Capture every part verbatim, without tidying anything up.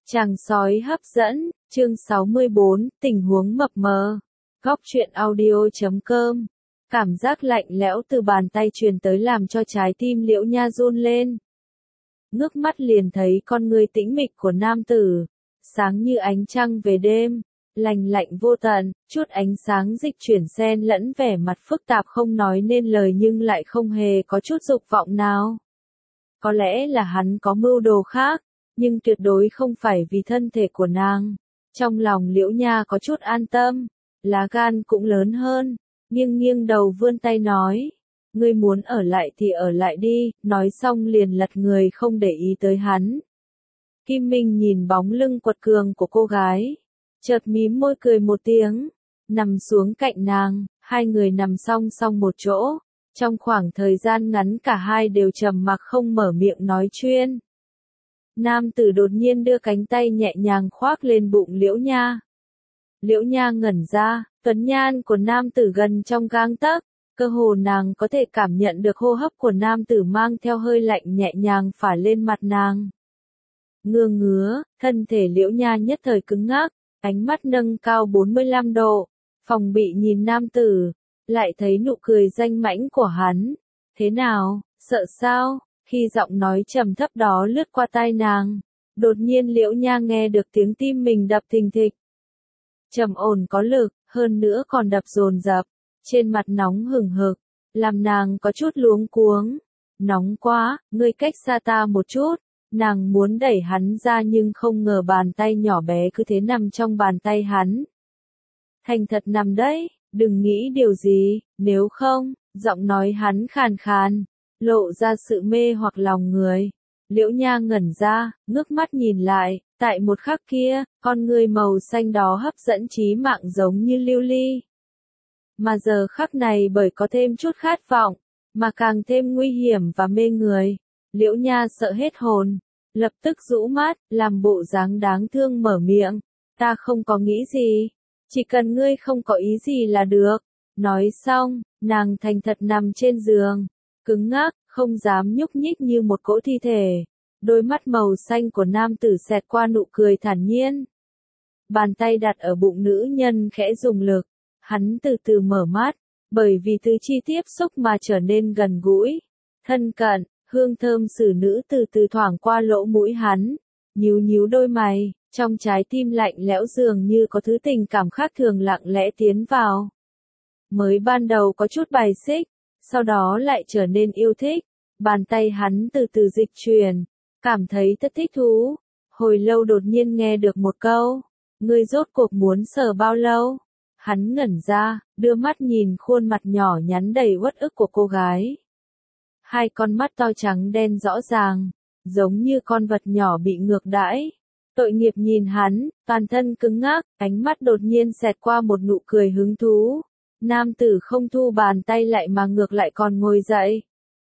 Chàng sói hấp dẫn, chương sáu mươi bốn, tình huống mập mờ. Góc truyện audio chấm com. Cảm giác lạnh lẽo từ bàn tay truyền tới làm cho trái tim Liễu Nha run lên. Ngước mắt liền thấy con người tĩnh mịch của nam tử, sáng như ánh trăng về đêm, lành lạnh vô tận, chút ánh sáng dịch chuyển xen lẫn vẻ mặt phức tạp không nói nên lời nhưng lại không hề có chút dục vọng nào. Có lẽ là hắn có mưu đồ khác, nhưng tuyệt đối không phải vì thân thể của nàng. Trong lòng Liễu Nha có chút an tâm, lá gan cũng lớn hơn, nghiêng nghiêng đầu vươn tay nói, ngươi muốn ở lại thì ở lại đi, nói xong liền lật người không để ý tới hắn. Kim Minh nhìn bóng lưng quật cường của cô gái, chợt mím môi cười một tiếng, nằm xuống cạnh nàng, hai người nằm song song một chỗ. Trong khoảng thời gian ngắn cả hai đều trầm mặc không mở miệng nói chuyện. Nam tử đột nhiên đưa cánh tay nhẹ nhàng khoác lên bụng Liễu Nha. Liễu Nha ngẩn ra, tuấn nhan của nam tử gần trong gang tấc, cơ hồ nàng có thể cảm nhận được hô hấp của nam tử mang theo hơi lạnh nhẹ nhàng phả lên mặt nàng. Ngơ ngứa, thân thể Liễu Nha nhất thời cứng ngắc, ánh mắt nâng cao bốn mươi lăm độ, phòng bị nhìn nam tử, lại thấy nụ cười danh mãnh của hắn. Thế nào, sợ sao? Khi giọng nói trầm thấp đó lướt qua tai nàng, đột nhiên Liễu Nha nghe được tiếng tim mình đập thình thịch. Trầm ổn có lực, hơn nữa còn đập dồn dập, trên mặt nóng hừng hực, làm nàng có chút luống cuống. Nóng quá, ngươi cách xa ta một chút. Nàng muốn đẩy hắn ra nhưng không ngờ bàn tay nhỏ bé cứ thế nằm trong bàn tay hắn. Thành thật nằm đấy, đừng nghĩ điều gì, nếu không, giọng nói hắn khàn khàn, lộ ra sự mê hoặc lòng người. Liễu Nha ngẩn ra, ngước mắt nhìn lại, tại một khắc kia, con người màu xanh đó hấp dẫn chí mạng giống như lưu ly. Mà giờ khắc này bởi có thêm chút khát vọng, mà càng thêm nguy hiểm và mê người. Liễu Nha sợ hết hồn, lập tức rũ mắt, làm bộ dáng đáng thương mở miệng, ta không có nghĩ gì, chỉ cần ngươi không có ý gì là được. Nói xong, nàng thành thật nằm trên giường, cứng ngắc, không dám nhúc nhích như một cỗ thi thể. Đôi mắt màu xanh của nam tử xẹt qua nụ cười thản nhiên. Bàn tay đặt ở bụng nữ nhân khẽ dùng lực, hắn từ từ mở mắt, bởi vì từ chi tiếp xúc mà trở nên gần gũi, thân cận, hương thơm xử nữ từ từ thoảng qua lỗ mũi hắn, nhíu nhíu đôi mày, trong trái tim lạnh lẽo dường như có thứ tình cảm khác thường lặng lẽ tiến vào. Mới ban đầu có chút bài xích, sau đó lại trở nên yêu thích, bàn tay hắn từ từ dịch chuyển, cảm thấy thật thích thú. Hồi lâu đột nhiên nghe được một câu, ngươi rốt cuộc muốn sờ bao lâu? Hắn ngẩn ra, đưa mắt nhìn khuôn mặt nhỏ nhắn đầy uất ức của cô gái. Hai con mắt to trắng đen rõ ràng, giống như con vật nhỏ bị ngược đãi. Tội nghiệp nhìn hắn, toàn thân cứng ngắc, ánh mắt đột nhiên xẹt qua một nụ cười hứng thú. Nam tử không thu bàn tay lại mà ngược lại còn ngồi dậy.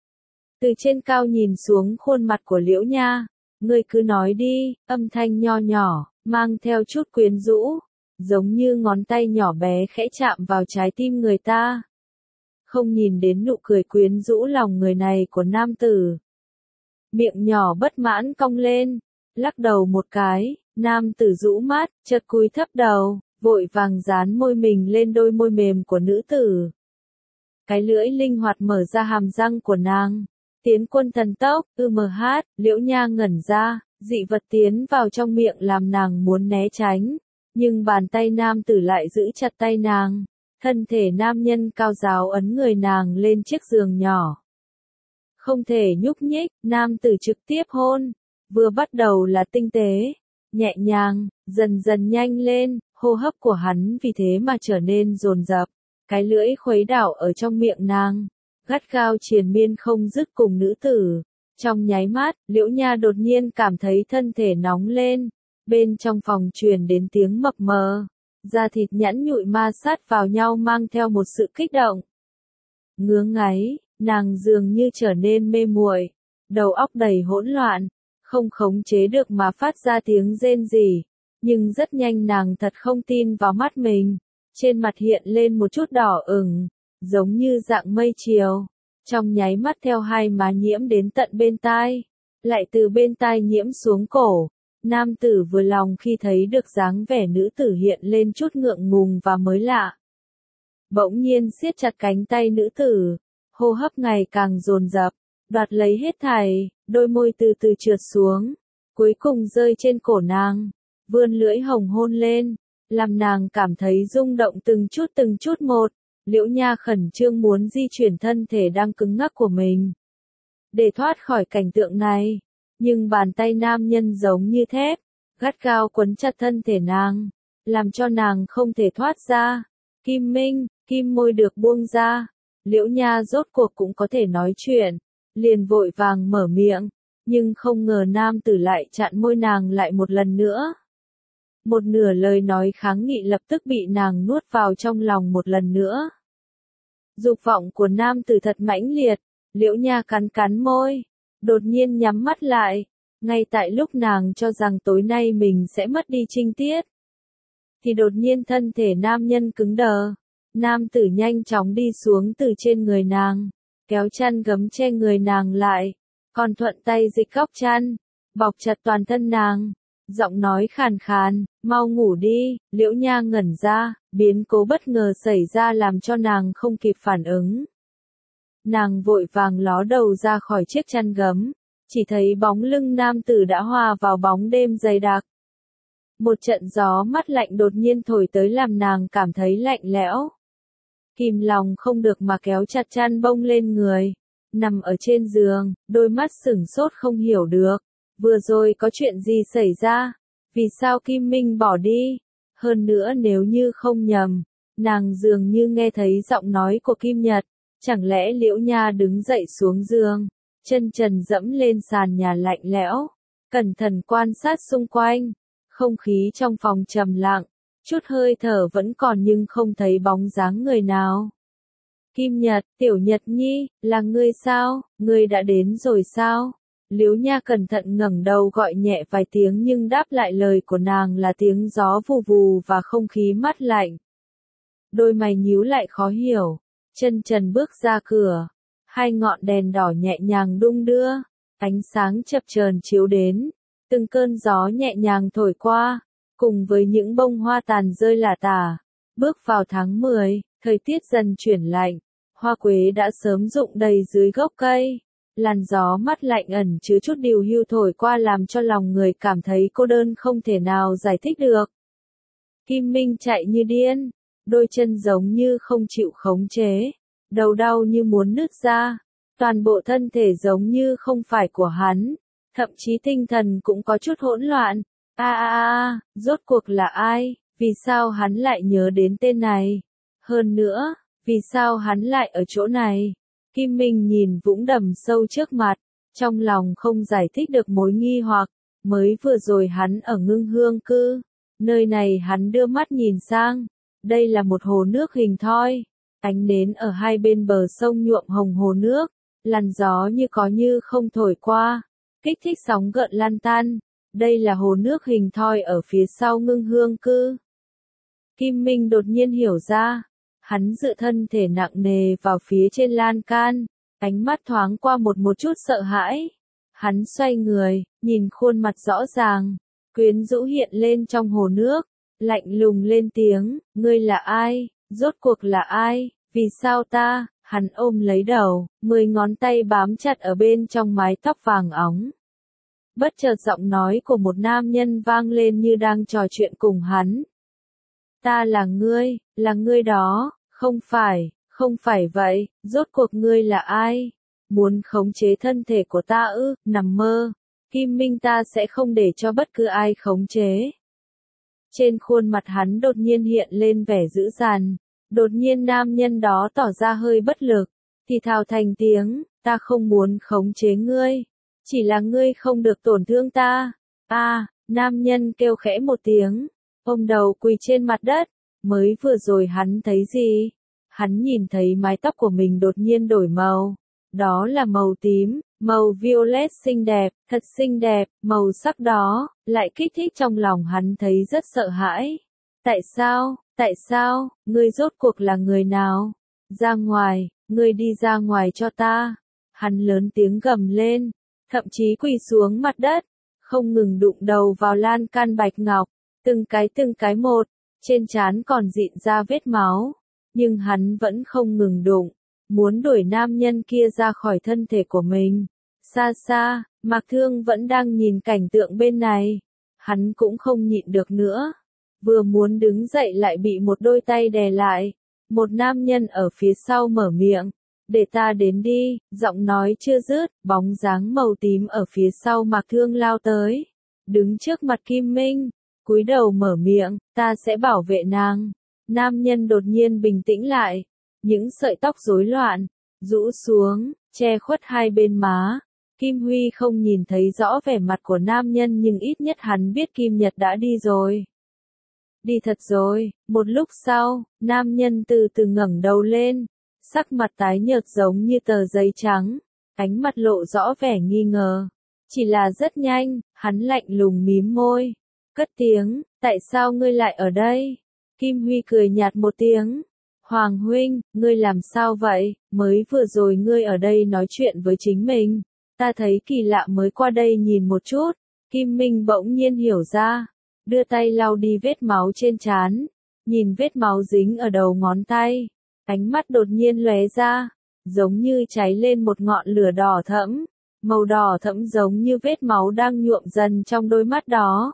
Từ trên cao nhìn xuống khuôn mặt của Liễu Nha, ngươi cứ nói đi, âm thanh nho nhỏ, mang theo chút quyến rũ, giống như ngón tay nhỏ bé khẽ chạm vào trái tim người ta. Không nhìn đến nụ cười quyến rũ lòng người này của nam tử. Miệng nhỏ bất mãn cong lên, lắc đầu một cái, nam tử rũ mắt, chợt cúi thấp đầu, vội vàng dán môi mình lên đôi môi mềm của nữ tử. Cái lưỡi linh hoạt mở ra hàm răng của nàng, tiến quân thần tốc, ư mờ hát, Liễu Nha ngẩn ra, dị vật tiến vào trong miệng làm nàng muốn né tránh, nhưng bàn tay nam tử lại giữ chặt tay nàng. Thân thể nam nhân cao ráo ấn người nàng lên chiếc giường nhỏ. Không thể nhúc nhích, nam tử trực tiếp hôn. Vừa bắt đầu là tinh tế, nhẹ nhàng, dần dần nhanh lên, hô hấp của hắn vì thế mà trở nên dồn dập. Cái lưỡi khuấy đảo ở trong miệng nàng, gắt gao triền miên không dứt cùng nữ tử. Trong nháy mắt, Liễu Nha đột nhiên cảm thấy thân thể nóng lên. Bên trong phòng truyền đến tiếng mập mờ. Da thịt nhẵn nhụi ma sát vào nhau mang theo một sự kích động. Ngứa ngáy, nàng dường như trở nên mê muội, đầu óc đầy hỗn loạn, không khống chế được mà phát ra tiếng rên rỉ. Nhưng rất nhanh nàng thật không tin vào mắt mình, trên mặt hiện lên một chút đỏ ửng, giống như dạng mây chiều. Trong nháy mắt theo hai má nhiễm đến tận bên tai, lại từ bên tai nhiễm xuống cổ, Nam tử vừa lòng khi thấy được dáng vẻ nữ tử hiện lên chút ngượng ngùng và mới lạ. Bỗng nhiên siết chặt cánh tay nữ tử, hô hấp ngày càng dồn dập, đoạt lấy hết thảy, đôi môi từ từ trượt xuống, cuối cùng rơi trên cổ nàng, vươn lưỡi hồng hôn lên, làm nàng cảm thấy rung động từng chút từng chút một. Liễu Nha khẩn trương muốn di chuyển thân thể đang cứng ngắc của mình, để thoát khỏi cảnh tượng này, nhưng bàn tay nam nhân giống như thép, gắt gao quấn chặt thân thể nàng, làm cho nàng không thể thoát ra. Kim Minh, kim môi được buông ra, Liễu Nha rốt cuộc cũng có thể nói chuyện, liền vội vàng mở miệng, nhưng không ngờ nam tử lại chặn môi nàng lại một lần nữa. Một nửa lời nói kháng nghị lập tức bị nàng nuốt vào trong lòng một lần nữa. Dục vọng của nam tử thật mãnh liệt, Liễu Nha cắn cắn môi, đột nhiên nhắm mắt lại, ngay tại lúc nàng cho rằng tối nay mình sẽ mất đi trinh tiết. Thì đột nhiên thân thể nam nhân cứng đờ, nam tử nhanh chóng đi xuống từ trên người nàng, kéo chăn gấm che người nàng lại, còn thuận tay dịch góc chăn, bọc chặt toàn thân nàng, giọng nói khàn khàn, mau ngủ đi. Liễu Nha ngẩn ra, biến cố bất ngờ xảy ra làm cho nàng không kịp phản ứng. Nàng vội vàng ló đầu ra khỏi chiếc chăn gấm, chỉ thấy bóng lưng nam tử đã hòa vào bóng đêm dày đặc. Một trận gió mát lạnh đột nhiên thổi tới làm nàng cảm thấy lạnh lẽo. Kìm lòng không được mà kéo chặt chăn bông lên người, nằm ở trên giường, đôi mắt sửng sốt không hiểu được. Vừa rồi có chuyện gì xảy ra? Vì sao Kim Minh bỏ đi? Hơn nữa nếu như không nhầm, nàng dường như nghe thấy giọng nói của Kim Nhật. Chẳng lẽ Liễu Nha đứng dậy xuống giường, chân trần dẫm lên sàn nhà lạnh lẽo, cẩn thận quan sát xung quanh. Không khí trong phòng trầm lặng, chút hơi thở vẫn còn nhưng không thấy bóng dáng người nào. Kim Nhật, Tiểu Nhật Nhi, là ngươi sao? Ngươi đã đến rồi sao? Liễu Nha cẩn thận ngẩng đầu gọi nhẹ vài tiếng nhưng đáp lại lời của nàng là tiếng gió vù vù và không khí mát lạnh. Đôi mày nhíu lại khó hiểu, chân trần bước ra cửa, hai ngọn đèn đỏ nhẹ nhàng đung đưa, ánh sáng chập chờn chiếu đến, từng cơn gió nhẹ nhàng thổi qua, cùng với những bông hoa tàn rơi lả tả. Bước vào tháng mười, thời tiết dần chuyển lạnh, hoa quế đã sớm rụng đầy dưới gốc cây. Làn gió mát lạnh ẩn chứa chút điều hưu thổi qua làm cho lòng người cảm thấy cô đơn không thể nào giải thích được. Kim Minh chạy như điên, đôi chân giống như không chịu khống chế, đầu đau như muốn nứt ra, toàn bộ thân thể giống như không phải của hắn, thậm chí tinh thần cũng có chút hỗn loạn. A a a, rốt cuộc là ai? Vì sao hắn lại nhớ đến tên này? Hơn nữa, vì sao hắn lại ở chỗ này? Kim Minh nhìn vũng đầm sâu trước mặt, trong lòng không giải thích được mối nghi hoặc. Mới vừa rồi hắn ở Ngưng Hương Cư, nơi này hắn đưa mắt nhìn sang, đây là một hồ nước hình thoi, ánh nến ở hai bên bờ sông nhuộm hồng hồ nước, làn gió như có như không thổi qua, kích thích sóng gợn lan tan. Đây là hồ nước hình thoi ở phía sau Ngưng Hương Cư. Kim Minh đột nhiên hiểu ra. Hắn dựa thân thể nặng nề vào phía trên lan can, ánh mắt thoáng qua một một chút sợ hãi. Hắn xoay người, nhìn khuôn mặt rõ ràng, quyến rũ hiện lên trong hồ nước, lạnh lùng lên tiếng, ngươi là ai, rốt cuộc là ai, vì sao ta? Hắn ôm lấy đầu, mười ngón tay bám chặt ở bên trong mái tóc vàng óng. Bất chợt giọng nói của một nam nhân vang lên như đang trò chuyện cùng hắn. Ta là ngươi, là ngươi đó, không phải, không phải vậy, rốt cuộc ngươi là ai? Muốn khống chế thân thể của ta ư? Nằm mơ, Kim Minh ta sẽ không để cho bất cứ ai khống chế. Trên khuôn mặt hắn đột nhiên hiện lên vẻ dữ dằn, đột nhiên nam nhân đó tỏ ra hơi bất lực, thì thào thành tiếng, ta không muốn khống chế ngươi, chỉ là ngươi không được tổn thương ta. A, à, nam nhân kêu khẽ một tiếng, ôm đầu quỳ trên mặt đất. Mới vừa rồi hắn thấy gì? Hắn nhìn thấy mái tóc của mình đột nhiên đổi màu. Đó là màu tím, màu violet xinh đẹp, thật xinh đẹp, màu sắc đó, lại kích thích trong lòng hắn thấy rất sợ hãi. Tại sao, tại sao, ngươi rốt cuộc là người nào? Ra ngoài, ngươi đi ra ngoài cho ta. Hắn lớn tiếng gầm lên, thậm chí quỳ xuống mặt đất, không ngừng đụng đầu vào lan can bạch ngọc, từng cái từng cái một, trên trán còn rịn ra vết máu, nhưng hắn vẫn không ngừng đụng, muốn đuổi nam nhân kia ra khỏi thân thể của mình. Xa xa, Mạc Thương vẫn đang nhìn cảnh tượng bên này, hắn cũng không nhịn được nữa, vừa muốn đứng dậy lại bị một đôi tay đè lại, một nam nhân ở phía sau mở miệng, để ta đến đi, giọng nói chưa dứt, bóng dáng màu tím ở phía sau Mạc Thương lao tới, đứng trước mặt Kim Minh, cúi đầu mở miệng, ta sẽ bảo vệ nàng. Nam nhân đột nhiên bình tĩnh lại, những sợi tóc rối loạn, rũ xuống, che khuất hai bên má. Kim Huy không nhìn thấy rõ vẻ mặt của nam nhân nhưng ít nhất hắn biết Kim Nhật đã đi rồi. Đi thật rồi, một lúc sau, nam nhân từ từ ngẩng đầu lên, sắc mặt tái nhợt giống như tờ giấy trắng, ánh mặt lộ rõ vẻ nghi ngờ. Chỉ là rất nhanh, hắn lạnh lùng mím môi, cất tiếng, tại sao ngươi lại ở đây? Kim Huy cười nhạt một tiếng, Hoàng huynh, ngươi làm sao vậy, mới vừa rồi ngươi ở đây nói chuyện với chính mình, ta thấy kỳ lạ mới qua đây nhìn một chút. Kim Minh bỗng nhiên hiểu ra, đưa tay lau đi vết máu trên trán, nhìn vết máu dính ở đầu ngón tay, ánh mắt đột nhiên lóe ra, giống như cháy lên một ngọn lửa đỏ thẫm, màu đỏ thẫm giống như vết máu đang nhuộm dần trong đôi mắt đó.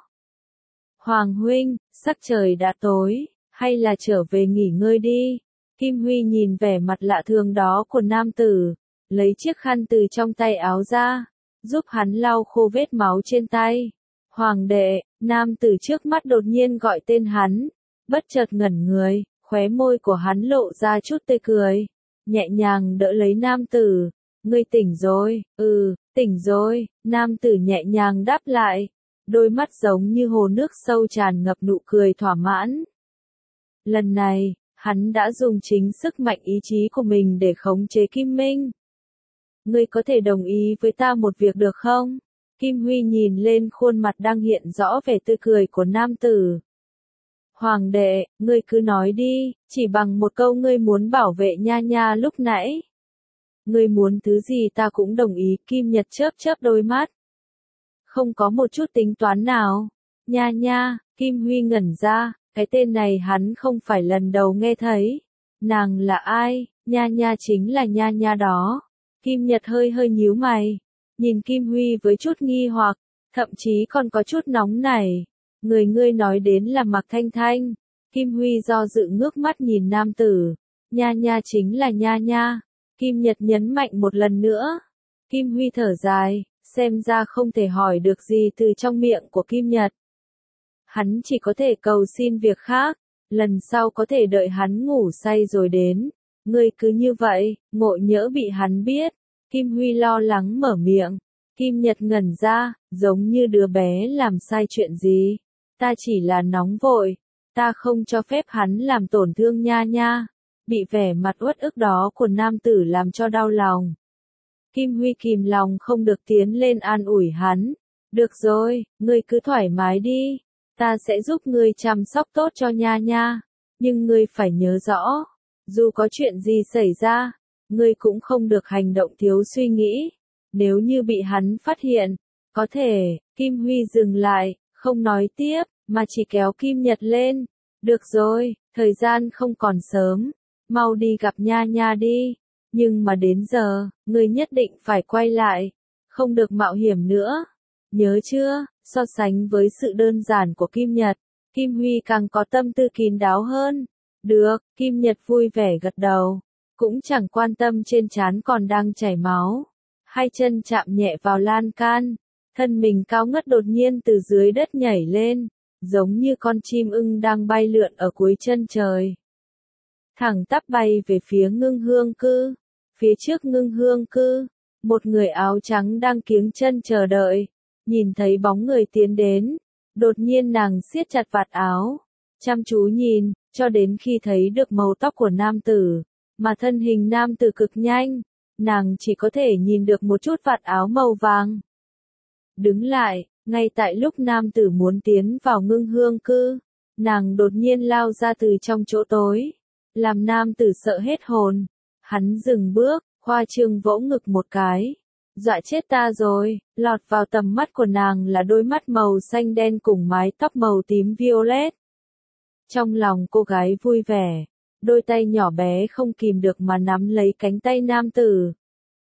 Hoàng huynh, sắc trời đã tối, hay là trở về nghỉ ngơi đi. Kim Huy nhìn vẻ mặt lạ thường đó của nam tử, lấy chiếc khăn từ trong tay áo ra, giúp hắn lau khô vết máu trên tay. Hoàng đệ, nam tử trước mắt đột nhiên gọi tên hắn, bất chợt ngẩn người, khóe môi của hắn lộ ra chút tươi cười, nhẹ nhàng đỡ lấy nam tử. Ngươi tỉnh rồi, ừ, tỉnh rồi, nam tử nhẹ nhàng đáp lại, đôi mắt giống như hồ nước sâu tràn ngập nụ cười thỏa mãn. Lần này, hắn đã dùng chính sức mạnh ý chí của mình để khống chế Kim Minh. Ngươi có thể đồng ý với ta một việc được không? Kim Huy nhìn lên khuôn mặt đang hiện rõ vẻ tươi cười của nam tử. Hoàng đệ, ngươi cứ nói đi, chỉ bằng một câu ngươi muốn bảo vệ Nha Nha lúc nãy. Ngươi muốn thứ gì ta cũng đồng ý, Kim Nhật chớp chớp đôi mắt. Không có một chút tính toán nào. Nha Nha, Kim Huy ngẩn ra, cái tên này hắn không phải lần đầu nghe thấy. Nàng là ai? Nha Nha chính là Nha Nha đó. Kim Nhật hơi hơi nhíu mày, nhìn Kim Huy với chút nghi hoặc, thậm chí còn có chút nóng nảy. Người ngươi nói đến là Mạc Thanh Thanh. Kim Huy do dự ngước mắt nhìn nam tử. Nha Nha chính là Nha Nha. Kim Nhật nhấn mạnh một lần nữa. Kim Huy thở dài, xem ra không thể hỏi được gì từ trong miệng của Kim Nhật. Hắn chỉ có thể cầu xin việc khác, lần sau có thể đợi hắn ngủ say rồi đến. Ngươi cứ như vậy, ngộ nhỡ bị hắn biết. Kim Huy lo lắng mở miệng. Kim Nhật ngẩn ra, giống như đứa bé làm sai chuyện gì. Ta chỉ là nóng vội, ta không cho phép hắn làm tổn thương Nha Nha. Bị vẻ mặt uất ức đó của nam tử làm cho đau lòng. Kim Huy kìm lòng không được tiến lên an ủi hắn. Được rồi, ngươi cứ thoải mái đi. Ta sẽ giúp ngươi chăm sóc tốt cho Nha Nha. Nhưng ngươi phải nhớ rõ, dù có chuyện gì xảy ra, ngươi cũng không được hành động thiếu suy nghĩ. Nếu như bị hắn phát hiện, có thể, Kim Huy dừng lại, không nói tiếp, mà chỉ kéo Kim Nhật lên. Được rồi, thời gian không còn sớm, mau đi gặp Nha Nha đi. Nhưng mà đến giờ, ngươi nhất định phải quay lại, không được mạo hiểm nữa. Nhớ chưa? So sánh với sự đơn giản của Kim Nhật, Kim Huy càng có tâm tư kín đáo hơn. Được, Kim Nhật vui vẻ gật đầu, cũng chẳng quan tâm trên trán còn đang chảy máu. Hai chân chạm nhẹ vào lan can, thân mình cao ngất đột nhiên từ dưới đất nhảy lên, giống như con chim ưng đang bay lượn ở cuối chân trời. Thẳng tắp bay về phía Ngưng Hương Cư. Phía trước Ngưng Hương Cư, một người áo trắng đang kiếng chân chờ đợi. Nhìn thấy bóng người tiến đến, đột nhiên nàng siết chặt vạt áo, chăm chú nhìn, cho đến khi thấy được màu tóc của nam tử, mà thân hình nam tử cực nhanh, nàng chỉ có thể nhìn được một chút vạt áo màu vàng. Đứng lại, ngay tại lúc nam tử muốn tiến vào Ngưng Hương Cư, nàng đột nhiên lao ra từ trong chỗ tối, làm nam tử sợ hết hồn. Hắn dừng bước, khoa trương vỗ ngực một cái, Dọa chết ta rồi, lọt vào tầm mắt của nàng là đôi mắt màu xanh đen cùng mái tóc màu tím violet. Trong lòng cô gái vui vẻ, đôi tay nhỏ bé không kìm được mà nắm lấy cánh tay nam tử.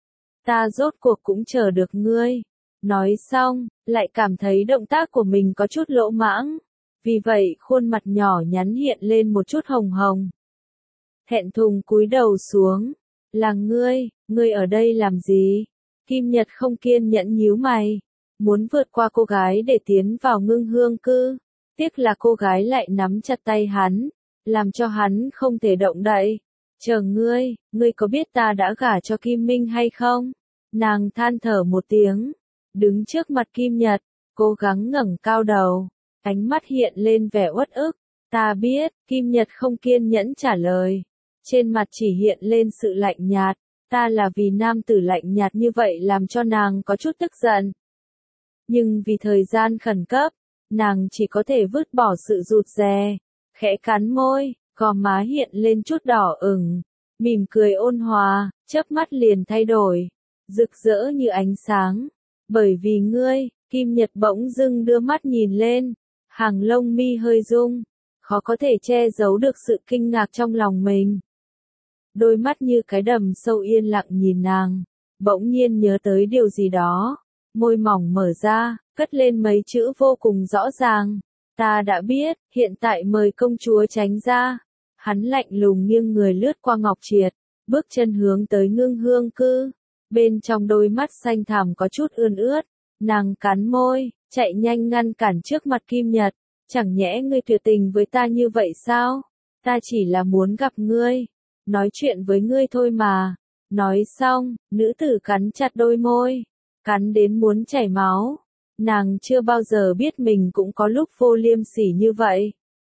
Ta rốt cuộc cũng chờ được ngươi. Nói xong, lại cảm thấy động tác của mình có chút lỗ mãng. Vì vậy khuôn mặt nhỏ nhắn hiện lên một chút hồng hồng. Thẹn thùng cúi đầu xuống. Là ngươi, ngươi ở đây làm gì? Kim Nhật không kiên nhẫn nhíu mày. Muốn vượt qua cô gái để tiến vào Ngưng Hương Cư. Tiếc là cô gái lại nắm chặt tay hắn, làm cho hắn không thể động đậy. Chờ ngươi, ngươi có biết ta đã gả cho Kim Minh hay không? Nàng than thở một tiếng, đứng trước mặt Kim Nhật, cố gắng ngẩng cao đầu, ánh mắt hiện lên vẻ uất ức. Ta biết, Kim Nhật không kiên nhẫn trả lời. Trên mặt chỉ hiện lên sự lạnh nhạt, ta là vì nam tử lạnh nhạt như vậy làm cho nàng có chút tức giận. Nhưng vì thời gian khẩn cấp, nàng chỉ có thể vứt bỏ sự rụt rè, khẽ cắn môi, gò má hiện lên chút đỏ ửng, mỉm cười ôn hòa, chớp mắt liền thay đổi, rực rỡ như ánh sáng. Bởi vì ngươi, Kim Nhật bỗng dưng đưa mắt nhìn lên, hàng lông mi hơi rung, khó có thể che giấu được sự kinh ngạc trong lòng mình. Đôi mắt như cái đầm sâu yên lặng nhìn nàng, bỗng nhiên nhớ tới điều gì đó, môi mỏng mở ra, cất lên mấy chữ vô cùng rõ ràng. Ta đã biết, hiện tại mời công chúa tránh ra. Hắn lạnh lùng nghiêng người lướt qua Ngọc Triệt, bước chân hướng tới Ngưng Hương Cư. Bên trong đôi mắt xanh thẳm có chút ươn ướt, nàng cắn môi, chạy nhanh ngăn cản trước mặt Kim Nhật. Chẳng nhẽ ngươi tuyệt tình với ta như vậy sao? Ta chỉ là muốn gặp ngươi, nói chuyện với ngươi thôi mà. Nói xong, nữ tử cắn chặt đôi môi, cắn đến muốn chảy máu. Nàng chưa bao giờ biết mình cũng có lúc vô liêm sỉ như vậy.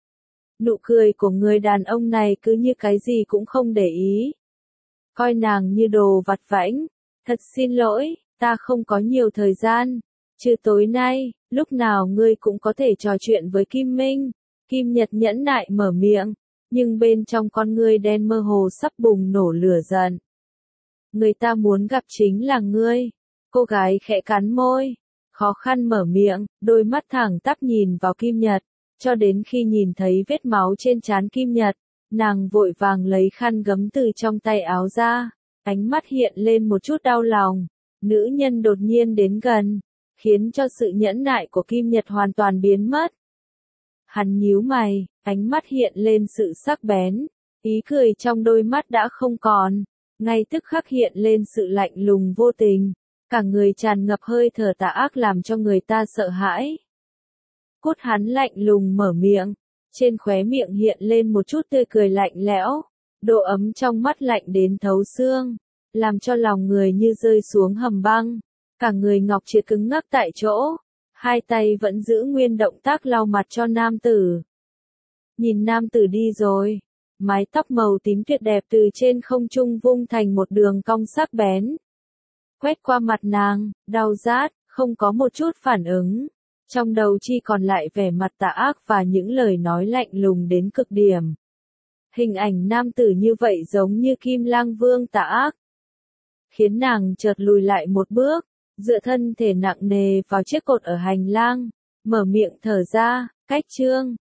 Nụ cười của người đàn ông này cứ như cái gì cũng không để ý. Coi nàng như đồ vặt vãnh. Thật xin lỗi, ta không có nhiều thời gian. Trừ tối nay, lúc nào ngươi cũng có thể trò chuyện với Kim Minh. Kim Nhật nhẫn nại mở miệng, nhưng bên trong con ngươi đen mơ hồ sắp bùng nổ lửa giận. Người ta muốn gặp chính là ngươi. Cô gái khẽ cắn môi, khó khăn mở miệng, đôi mắt thẳng tắp nhìn vào Kim Nhật, cho đến khi nhìn thấy vết máu trên trán Kim Nhật, nàng vội vàng lấy khăn gấm từ trong tay áo ra, ánh mắt hiện lên một chút đau lòng. Nữ nhân đột nhiên đến gần, khiến cho sự nhẫn nại của Kim Nhật hoàn toàn biến mất. Hắn nhíu mày, ánh mắt hiện lên sự sắc bén, ý cười trong đôi mắt đã không còn, ngay tức khắc hiện lên sự lạnh lùng vô tình. Cả người tràn ngập hơi thở tà ác làm cho người ta sợ hãi. Cốt hắn lạnh lùng mở miệng, trên khóe miệng hiện lên một chút tươi cười lạnh lẽo, độ ấm trong mắt lạnh đến thấu xương, làm cho lòng người như rơi xuống hầm băng. Cả người Ngọc Triệt cứng ngắc tại chỗ, hai tay vẫn giữ nguyên động tác lau mặt cho nam tử. Nhìn nam tử đi rồi, mái tóc màu tím tuyệt đẹp từ trên không trung vung thành một đường cong sắc bén. Quét qua mặt nàng, đau rát, không có một chút phản ứng. Trong đầu chỉ còn lại vẻ mặt tà ác và những lời nói lạnh lùng đến cực điểm. Hình ảnh nam tử như vậy giống như Kim Lang Vương tà ác, khiến nàng chợt lùi lại một bước, dựa thân thể nặng nề vào chiếc cột ở hành lang, mở miệng thở ra, cách chương.